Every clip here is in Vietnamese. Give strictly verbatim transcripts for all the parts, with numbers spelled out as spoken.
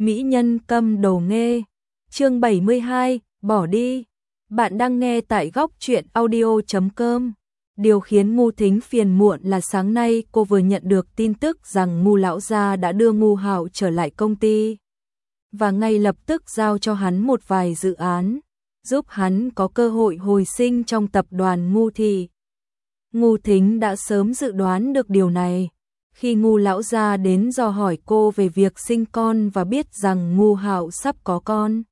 Mỹ nhân câm đồ nghê. Chương bảy mươi hai, bỏ đi. Bạn đang nghe tại góc truyện audio chấm com. Điều khiến Ngu Thính phiền muộn là sáng nay cô vừa nhận được tin tức rằng Ngu lão gia đã đưa Ngu Hạo trở lại công ty và ngay lập tức giao cho hắn một vài dự án, giúp hắn có cơ hội hồi sinh trong tập đoàn Ngu thị. Ngu Thính đã sớm dự đoán được điều này. Khi Ngu lão gia đến dò hỏi cô về việc sinh con và biết rằng Ngu Hạo sắp có con,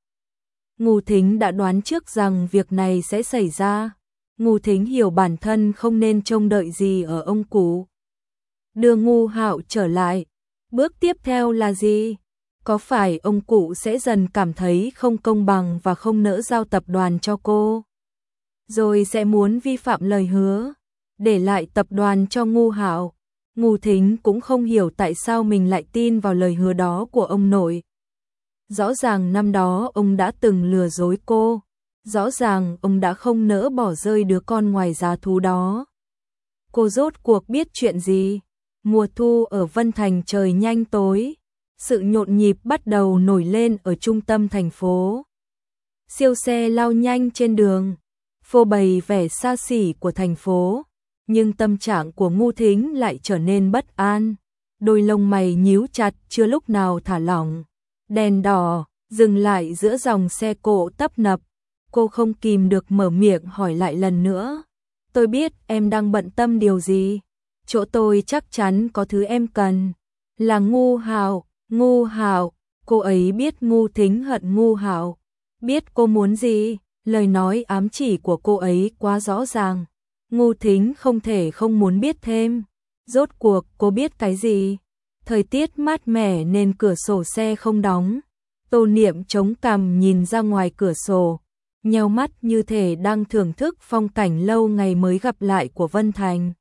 Ngu Thính đã đoán trước rằng việc này sẽ xảy ra. Ngu Thính hiểu bản thân không nên trông đợi gì ở ông cụ. Đưa Ngu Hạo trở lại, bước tiếp theo là gì? Có phải ông cụ sẽ dần cảm thấy không công bằng và không nỡ giao tập đoàn cho cô, rồi sẽ muốn vi phạm lời hứa, để lại tập đoàn cho Ngu Hạo? Ngu Thính cũng không hiểu tại sao mình lại tin vào lời hứa đó của ông nội. Rõ ràng năm đó ông đã từng lừa dối cô, rõ ràng ông đã không nỡ bỏ rơi đứa con ngoài giá thú đó. Cô rốt cuộc biết chuyện gì? Mùa thu ở Vân Thành trời nhanh tối, sự nhộn nhịp bắt đầu nổi lên ở trung tâm thành phố. Siêu xe lao nhanh trên đường, phô bày vẻ xa xỉ của thành phố. Nhưng tâm trạng của Ngu Thính lại trở nên bất an, đôi lông mày nhíu chặt chưa lúc nào thả lỏng. Đèn đỏ dừng lại giữa dòng xe cộ tấp nập, cô không kìm được mở miệng hỏi lại lần nữa. Tôi biết em đang bận tâm điều gì, chỗ tôi chắc chắn có thứ em cần. Là Ngu Hạo. Ngu Hạo. Cô ấy biết Ngu Thính hận Ngu Hạo, biết cô muốn gì. Lời nói ám chỉ của cô ấy quá rõ ràng. Ngu Thính không thể không muốn biết thêm. Rốt cuộc cô biết cái gì? Thời tiết mát mẻ nên cửa sổ xe không đóng. Tô Niệm chống cằm nhìn ra ngoài cửa sổ, nheo mắt như thể đang thưởng thức phong cảnh lâu ngày mới gặp lại của Vân Thành.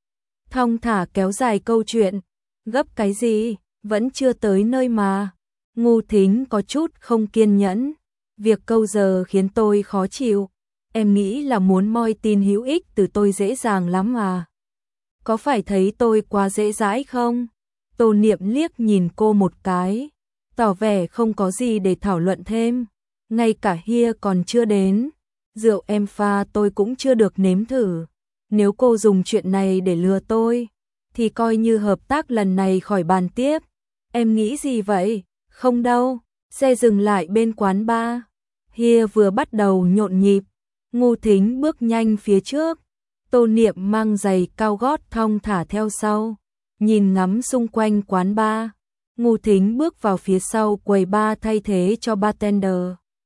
Thong thả kéo dài câu chuyện. Gấp cái gì? Vẫn chưa tới nơi mà. Ngu Thính có chút không kiên nhẫn. Việc câu giờ khiến tôi khó chịu. Em nghĩ là muốn moi tin hữu ích từ tôi dễ dàng lắm à? Có phải thấy tôi quá dễ dãi không? Tô Niệm liếc nhìn cô một cái, tỏ vẻ không có gì để thảo luận thêm. Ngay cả Hia còn chưa đến, rượu em pha tôi cũng chưa được nếm thử. Nếu cô dùng chuyện này để lừa tôi, thì coi như hợp tác lần này khỏi bàn tiếp. Em nghĩ gì vậy? Không đâu. Xe dừng lại bên quán bar. Hia vừa bắt đầu nhộn nhịp. Ngu Thính bước nhanh phía trước. Tô Niệm mang giày cao gót thong thả theo sau, nhìn ngắm xung quanh quán bar. Ngu Thính bước vào phía sau quầy bar thay thế cho bartender.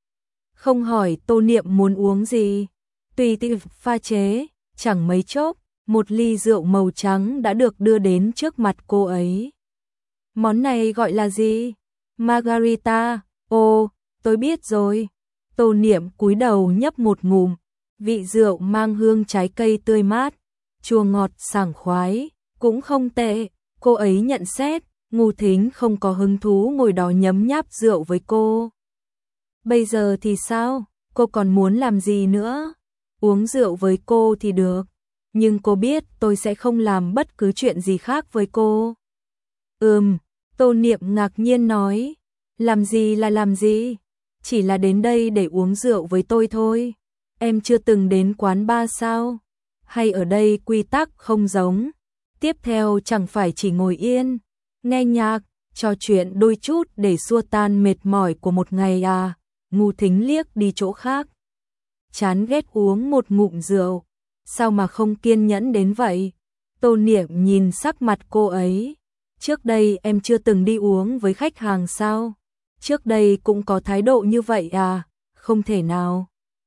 Không hỏi Tô Niệm muốn uống gì, tùy tiện pha chế. Chẳng mấy chốc, một ly rượu màu trắng đã được đưa đến trước mặt cô ấy. Món này gọi là gì? Margarita. Ồ, tôi biết rồi. Tô Niệm cúi đầu nhấp một ngụm. Vị rượu mang hương trái cây tươi mát, chua ngọt sảng khoái, cũng không tệ. Cô ấy nhận xét. Ngu Thính không có hứng thú ngồi đó nhấm nháp rượu với cô. Bây giờ thì sao? Cô còn muốn làm gì nữa? Uống rượu với cô thì được, nhưng cô biết tôi sẽ không làm bất cứ chuyện gì khác với cô. Ừm, Tô Niệm ngạc nhiên nói. Làm gì là làm gì? Chỉ là đến đây để uống rượu với tôi thôi. Em chưa từng đến quán bar sao? Hay ở đây quy tắc không giống? Tiếp theo chẳng phải chỉ ngồi yên, nghe nhạc, trò chuyện đôi chút để xua tan mệt mỏi của một ngày à? Ngu Thính liếc đi chỗ khác. Chán ghét uống một ngụm rượu. Sao mà không kiên nhẫn đến vậy? Tô Niệm nhìn sắc mặt cô ấy. Trước đây em chưa từng đi uống với khách hàng sao? Trước đây cũng có thái độ như vậy à? Không thể nào.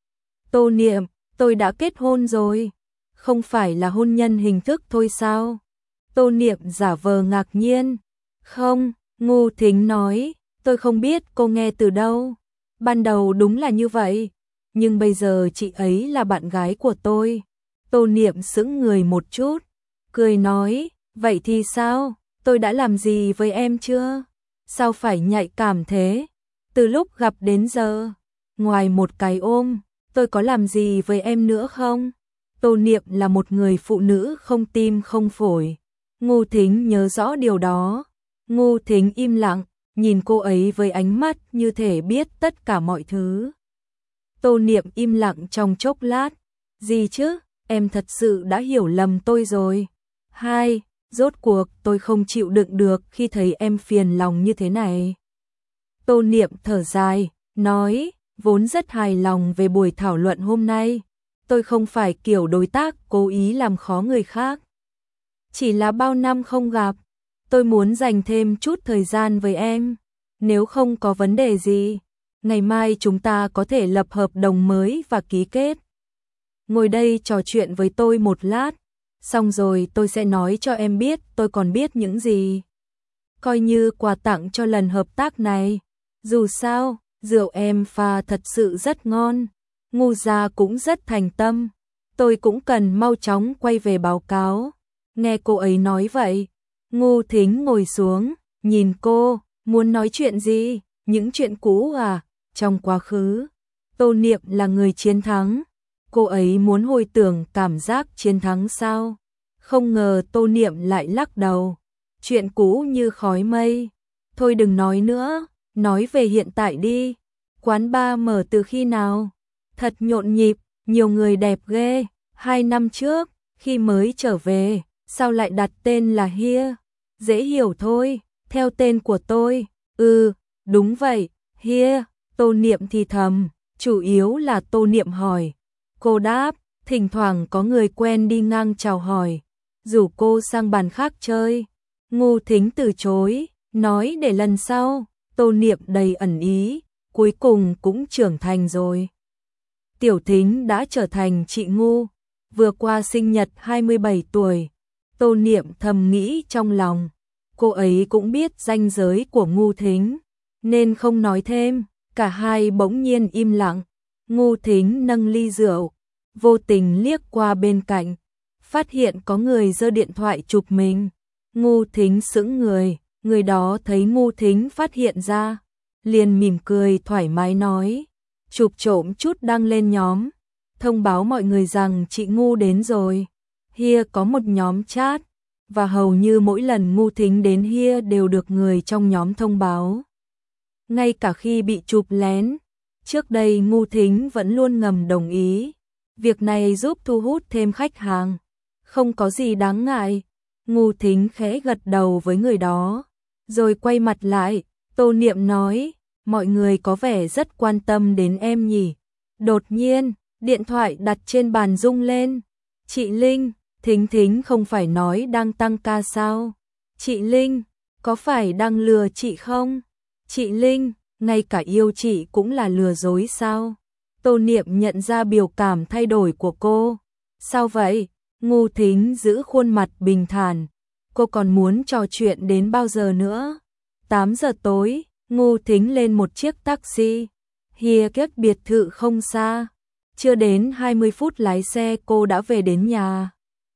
Tô Niệm, tôi đã kết hôn rồi. Không phải là hôn nhân hình thức thôi sao? Tô Niệm giả vờ ngạc nhiên. Không, Ngu Thính nói, tôi không biết cô nghe từ đâu. Ban đầu đúng là như vậy, nhưng bây giờ chị ấy là bạn gái của tôi. Tô Niệm sững người một chút, cười nói, vậy thì sao? Tôi đã làm gì với em chưa? Sao phải nhạy cảm thế? Từ lúc gặp đến giờ, ngoài một cái ôm, tôi có làm gì với em nữa không? Tô Niệm là một người phụ nữ không tim không phổi. Ngu Thính nhớ rõ điều đó. Ngu Thính im lặng, nhìn cô ấy với ánh mắt như thể biết tất cả mọi thứ. Tô Niệm im lặng trong chốc lát. Gì chứ, em thật sự đã hiểu lầm tôi rồi. Hai, rốt cuộc tôi không chịu đựng được khi thấy em phiền lòng như thế này. Tô Niệm thở dài, nói, vốn rất hài lòng về buổi thảo luận hôm nay. Tôi không phải kiểu đối tác cố ý làm khó người khác. Chỉ là bao năm không gặp, tôi muốn dành thêm chút thời gian với em. Nếu không có vấn đề gì, ngày mai chúng ta có thể lập hợp đồng mới và ký kết. Ngồi đây trò chuyện với tôi một lát, xong rồi tôi sẽ nói cho em biết tôi còn biết những gì. Coi như quà tặng cho lần hợp tác này. Dù sao, rượu em pha thật sự rất ngon. Ngu gia cũng rất thành tâm. Tôi cũng cần mau chóng quay về báo cáo. Nghe cô ấy nói vậy, Ngô Thính ngồi xuống, nhìn cô, muốn nói chuyện gì? Những chuyện cũ à? Trong quá khứ, Tô Niệm là người chiến thắng. Cô ấy muốn hồi tưởng cảm giác chiến thắng sao? Không ngờ Tô Niệm lại lắc đầu. Chuyện cũ như khói mây. Thôi đừng nói nữa, nói về hiện tại đi. Quán bar mở từ khi nào? Thật nhộn nhịp, nhiều người đẹp ghê. Hai năm trước, khi mới trở về, sao lại đặt tên là Hia? Dễ hiểu thôi, theo tên của tôi. Ừ, đúng vậy, Hia. Tô Niệm thì thầm, chủ yếu là Tô Niệm hỏi. Cô đáp, thỉnh thoảng có người quen đi ngang chào hỏi, rủ cô sang bàn khác chơi. Ngô Thính từ chối, nói để lần sau. Tô Niệm đầy ẩn ý, cuối cùng cũng trưởng thành rồi. Tiểu Thính đã trở thành chị Ngô, vừa qua sinh nhật hai mươi bảy tuổi. Tô Niệm thầm nghĩ trong lòng, cô ấy cũng biết ranh giới của Ngô Thính, nên không nói thêm. Cả hai bỗng nhiên im lặng. Ngô Thính nâng ly rượu, vô tình liếc qua bên cạnh, phát hiện có người giơ điện thoại chụp mình. Ngô Thính sững người, người đó thấy Ngô Thính phát hiện ra, liền mỉm cười thoải mái nói, chụp trộm chút đăng lên nhóm, thông báo mọi người rằng chị Ngô đến rồi. Hia có một nhóm chat, và hầu như mỗi lần Ngô Thính đến Hia đều được người trong nhóm thông báo. Ngay cả khi bị chụp lén, trước đây Ngô Thính vẫn luôn ngầm đồng ý. Việc này giúp thu hút thêm khách hàng, không có gì đáng ngại. Ngô Thính khẽ gật đầu với người đó, rồi quay mặt lại. Tô Niệm nói, mọi người có vẻ rất quan tâm đến em nhỉ. Đột nhiên, điện thoại đặt trên bàn rung lên. Chị Linh, Thính Thính không phải nói đang tăng ca sao? Chị Linh, có phải đang lừa chị không? Chị Linh, ngay cả yêu chị cũng là lừa dối sao? Tô Niệm nhận ra biểu cảm thay đổi của cô. Sao vậy? Ngô Thính giữ khuôn mặt bình thản. Cô còn muốn trò chuyện đến bao giờ nữa? tám giờ tối, Ngô Thính lên một chiếc taxi. Hia cách biệt thự không xa. Chưa đến hai mươi phút lái xe cô đã về đến nhà.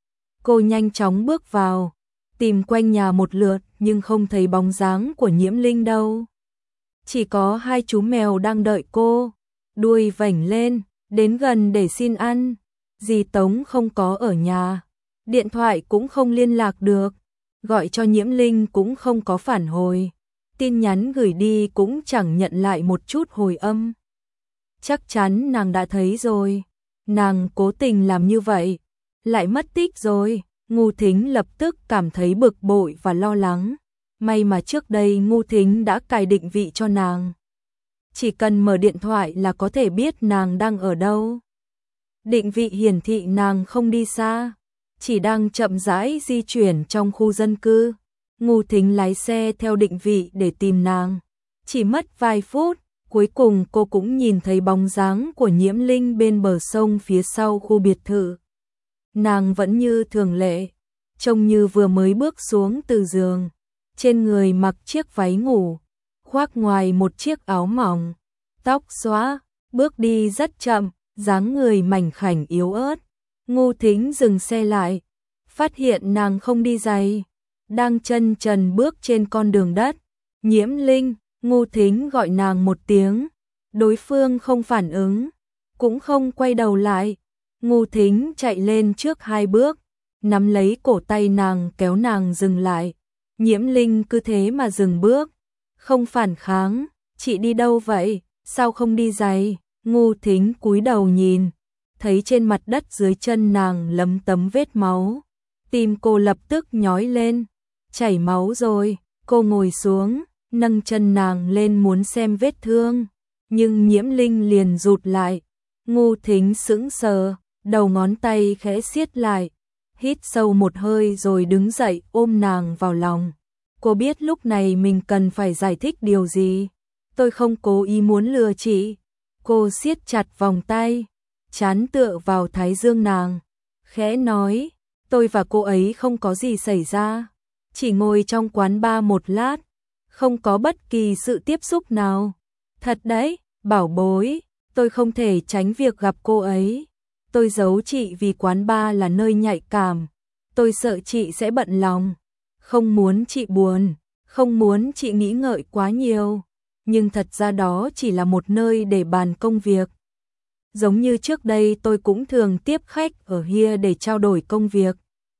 Cô nhanh chóng bước vào, tìm quanh nhà một lượt nhưng không thấy bóng dáng của Nhiễm Linh đâu. Chỉ có hai chú mèo đang đợi cô, đuôi vểnh lên, đến gần để xin ăn. Dì Tống không có ở nhà, điện thoại cũng không liên lạc được, gọi cho Nhiễm Linh cũng không có phản hồi, tin nhắn gửi đi cũng chẳng nhận lại một chút hồi âm. Chắc chắn nàng đã thấy rồi, nàng cố tình làm như vậy, lại mất tích rồi. Ngô Thính lập tức cảm thấy bực bội và lo lắng. May mà trước đây Ngô Thính đã cài định vị cho nàng. Chỉ cần mở điện thoại là có thể biết nàng đang ở đâu. Định vị hiển thị nàng không đi xa, chỉ đang chậm rãi di chuyển trong khu dân cư. Ngô Thính lái xe theo định vị để tìm nàng. Chỉ mất vài phút, cuối cùng cô cũng nhìn thấy bóng dáng của Nhiễm Linh bên bờ sông phía sau khu biệt thự. Nàng vẫn như thường lệ, trông như vừa mới bước xuống từ giường. Trên người mặc chiếc váy ngủ, khoác ngoài một chiếc áo mỏng, tóc xõa, bước đi rất chậm, dáng người mảnh khảnh yếu ớt. Ngô Thính dừng xe lại, phát hiện nàng không đi giày, đang chân trần bước trên con đường đất. Nhiễm Linh, Ngô Thính gọi nàng một tiếng, đối phương không phản ứng, cũng không quay đầu lại. Ngô Thính chạy lên trước hai bước, nắm lấy cổ tay nàng kéo nàng dừng lại. Nhiễm Linh cứ thế mà dừng bước, không phản kháng. Chị đi đâu vậy? Sao không đi giày? Ngô Thính cúi đầu nhìn, thấy trên mặt đất dưới chân nàng lấm tấm vết máu. Tim cô lập tức nhói lên, chảy máu rồi. Cô ngồi xuống, nâng chân nàng lên muốn xem vết thương, nhưng Nhiễm Linh liền rụt lại. Ngô Thính sững sờ, đầu ngón tay khẽ siết lại, hít sâu một hơi rồi đứng dậy ôm nàng vào lòng. Cô biết lúc này mình cần phải giải thích điều gì. Tôi không cố ý muốn lừa chị. Cô siết chặt vòng tay, trán tựa vào thái dương nàng, khẽ nói, tôi và cô ấy không có gì xảy ra, chỉ ngồi trong quán bar một lát, không có bất kỳ sự tiếp xúc nào. Thật đấy, bảo bối, tôi không thể tránh việc gặp cô ấy. Tôi giấu chị vì quán bar là nơi nhạy cảm, tôi sợ chị sẽ bận lòng, không muốn chị buồn, không muốn chị nghĩ ngợi quá nhiều. Nhưng thật ra đó chỉ là một nơi để bàn công việc. Giống như trước đây tôi cũng thường tiếp khách ở here để trao đổi công việc.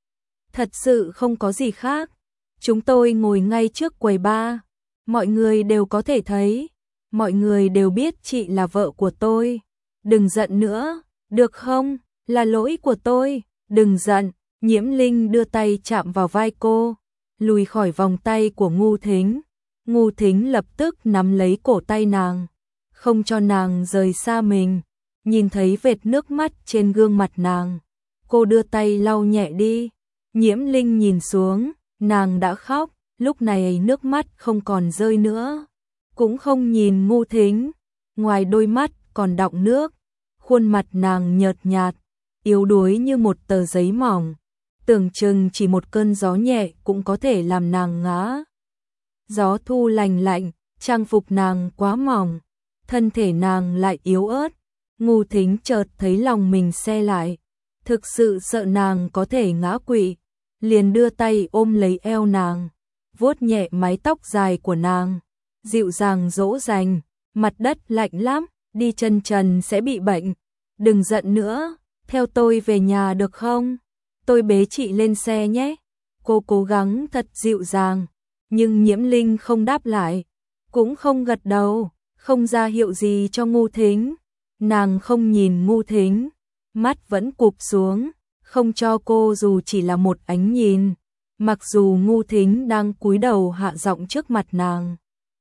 Thật sự không có gì khác. Chúng tôi ngồi ngay trước quầy bar, mọi người đều có thể thấy, mọi người đều biết chị là vợ của tôi. Đừng giận nữa, được không? Là lỗi của tôi, đừng giận. Nhiễm Linh đưa tay chạm vào vai cô, lùi khỏi vòng tay của Ngô Thính. Ngô Thính lập tức nắm lấy cổ tay nàng, không cho nàng rời xa mình. Nhìn thấy vệt nước mắt trên gương mặt nàng, cô đưa tay lau nhẹ đi. Nhiễm Linh nhìn xuống, nàng đã khóc, lúc này nước mắt không còn rơi nữa, cũng không nhìn Ngô Thính, ngoài đôi mắt còn đọng nước. Khuôn mặt nàng nhợt nhạt, yếu đuối như một tờ giấy mỏng, tưởng chừng chỉ một cơn gió nhẹ cũng có thể làm nàng ngã. Gió thu lành lạnh, trang phục nàng quá mỏng, thân thể nàng lại yếu ớt. Ngô Thính chợt thấy lòng mình se lại, thực sự sợ nàng có thể ngã quỵ, liền đưa tay ôm lấy eo nàng, vuốt nhẹ mái tóc dài của nàng, dịu dàng dỗ dành, mặt đất lạnh lắm, đi chân trần sẽ bị bệnh, đừng giận nữa, theo tôi về nhà được không? Tôi bế chị lên xe nhé. Cô cố gắng thật dịu dàng, nhưng Nhiễm Linh không đáp lại, cũng không gật đầu, không ra hiệu gì cho Ngô Thính. Nàng không nhìn Ngô Thính, mắt vẫn cụp xuống, không cho cô dù chỉ là một ánh nhìn, mặc dù Ngô Thính đang cúi đầu hạ giọng trước mặt nàng.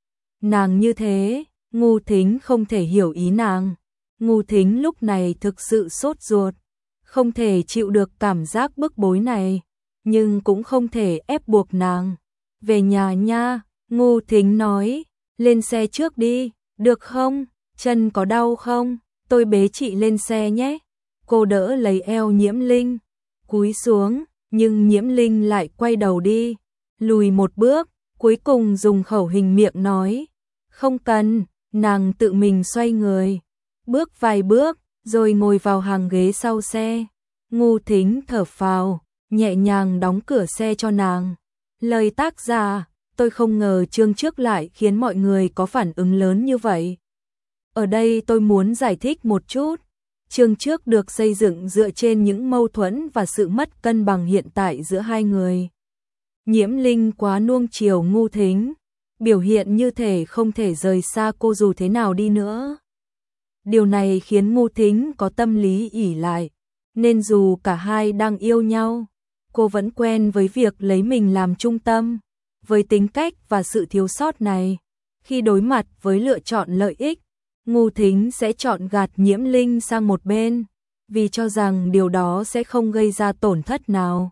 Nàng như thế, Ngô Thính không thể hiểu ý nàng. Ngô Thính lúc này thực sự sốt ruột, không thể chịu được cảm giác bức bối này, nhưng cũng không thể ép buộc nàng. Về nhà nha, Ngô Thính nói, lên xe trước đi, được không? Chân có đau không? Tôi bế chị lên xe nhé. Cô đỡ lấy eo Nhiễm Linh, cúi xuống, nhưng Nhiễm Linh lại quay đầu đi, lùi một bước, cuối cùng dùng khẩu hình miệng nói, không cần. Nàng tự mình xoay người, bước vài bước, rồi ngồi vào hàng ghế sau xe. Ngô Thính thở phào, nhẹ nhàng đóng cửa xe cho nàng. Lời tác giả, tôi không ngờ chương trước lại khiến mọi người có phản ứng lớn như vậy. Ở đây tôi muốn giải thích một chút. Chương trước được xây dựng dựa trên những mâu thuẫn và sự mất cân bằng hiện tại giữa hai người. Nhiễm Linh quá nuông chiều Ngô Thính, biểu hiện như thể không thể rời xa cô dù thế nào đi nữa. Điều này khiến Ngô Thính có tâm lý ỷ lại, nên dù cả hai đang yêu nhau, cô vẫn quen với việc lấy mình làm trung tâm. Với tính cách và sự thiếu sót này, khi đối mặt với lựa chọn lợi ích, Ngô Thính sẽ chọn gạt Nhiễm Linh sang một bên, vì cho rằng điều đó sẽ không gây ra tổn thất nào.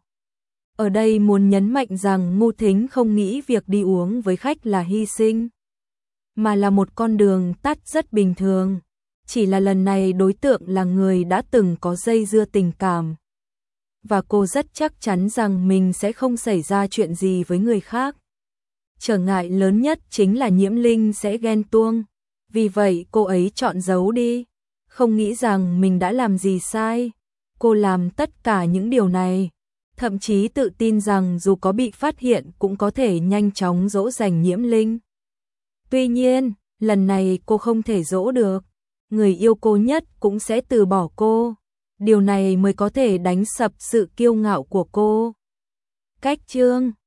Ở đây muốn nhấn mạnh rằng Ngô Thính không nghĩ việc đi uống với khách là hy sinh, mà là một con đường tắt rất bình thường. Chỉ là lần này đối tượng là người đã từng có dây dưa tình cảm, và cô rất chắc chắn rằng mình sẽ không xảy ra chuyện gì với người khác. Trở ngại lớn nhất chính là Nhiễm Linh sẽ ghen tuông, vì vậy cô ấy chọn giấu đi, không nghĩ rằng mình đã làm gì sai. Cô làm tất cả những điều này, thậm chí tự tin rằng dù có bị phát hiện cũng có thể nhanh chóng dỗ dành Nhiễm Linh. Tuy nhiên, lần này cô không thể dỗ được, người yêu cô nhất cũng sẽ từ bỏ cô. Điều này mới có thể đánh sập sự kiêu ngạo của cô. Cách chương